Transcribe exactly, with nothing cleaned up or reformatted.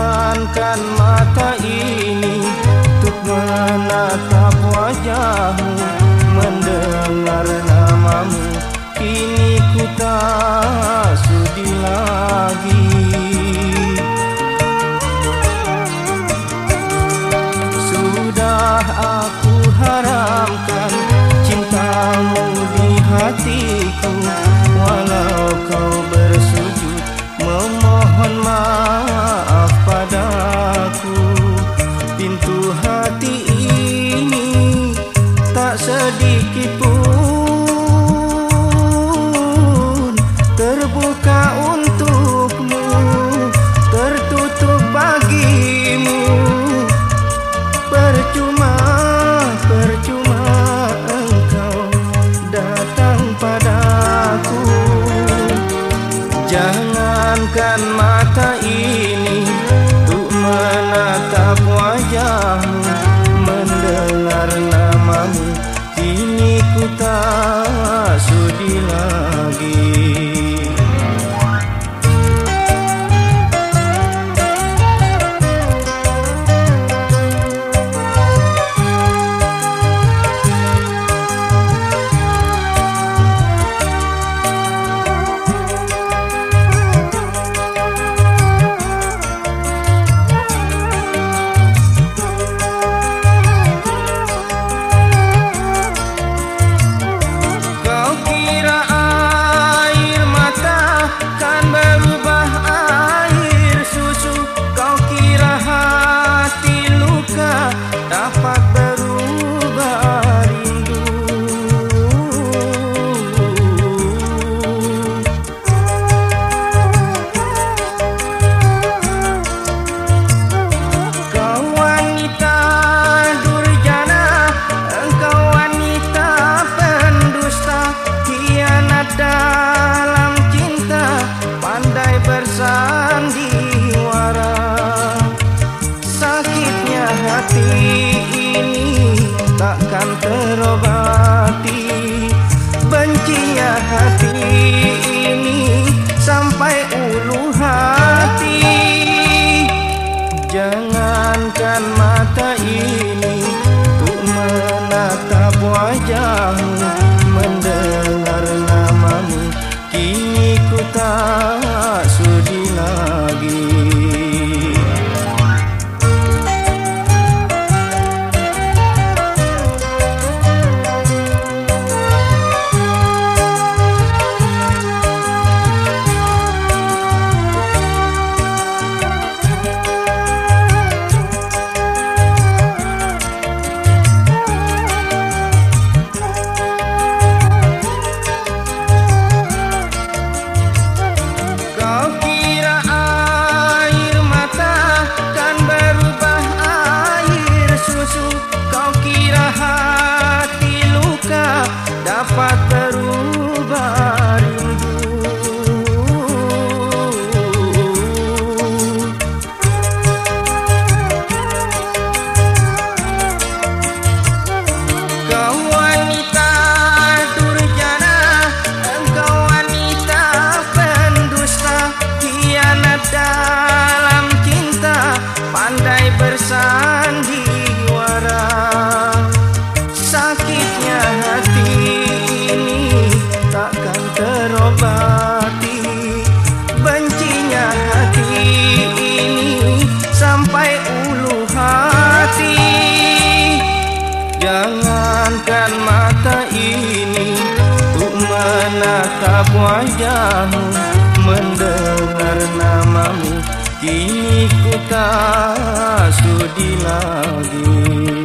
Jangankan mata ini untuk menatap wajahmu, mendengar namamu, kini ku tak sudi lagi. Sudah aku haramkan cintamu di hatiku, walau kau bersujud memohon maaf padaku. Pintu hati ini tak sedikit pun terbuka untukmu, tertutup bagimu. Percuma, percuma engkau datang padaku. Jangankan mata ini untuk menatap wajahmu, mendengar namamu, kini ku tak sudi lagi. Dalam cinta pandai bersandiwara, sakitnya hati ini takkan terobati, bencinya hati ini sampai ulu hati. Jangankan mata ini untuk menatap wajahmu, mendengar namamu, kini ku tak sudi lagi. Dapat berubah rindu. Kau wanita durjana, engkau wanita pendusta, khianat dalam cinta, pandai bersandiwara. Sakitnya hati ini takkan terobati, bencinya hati ini sampai ulu hati. Jangankan mata ini untuk menatap wajahmu, mendengar namamu, kini ku tak sudi lagi.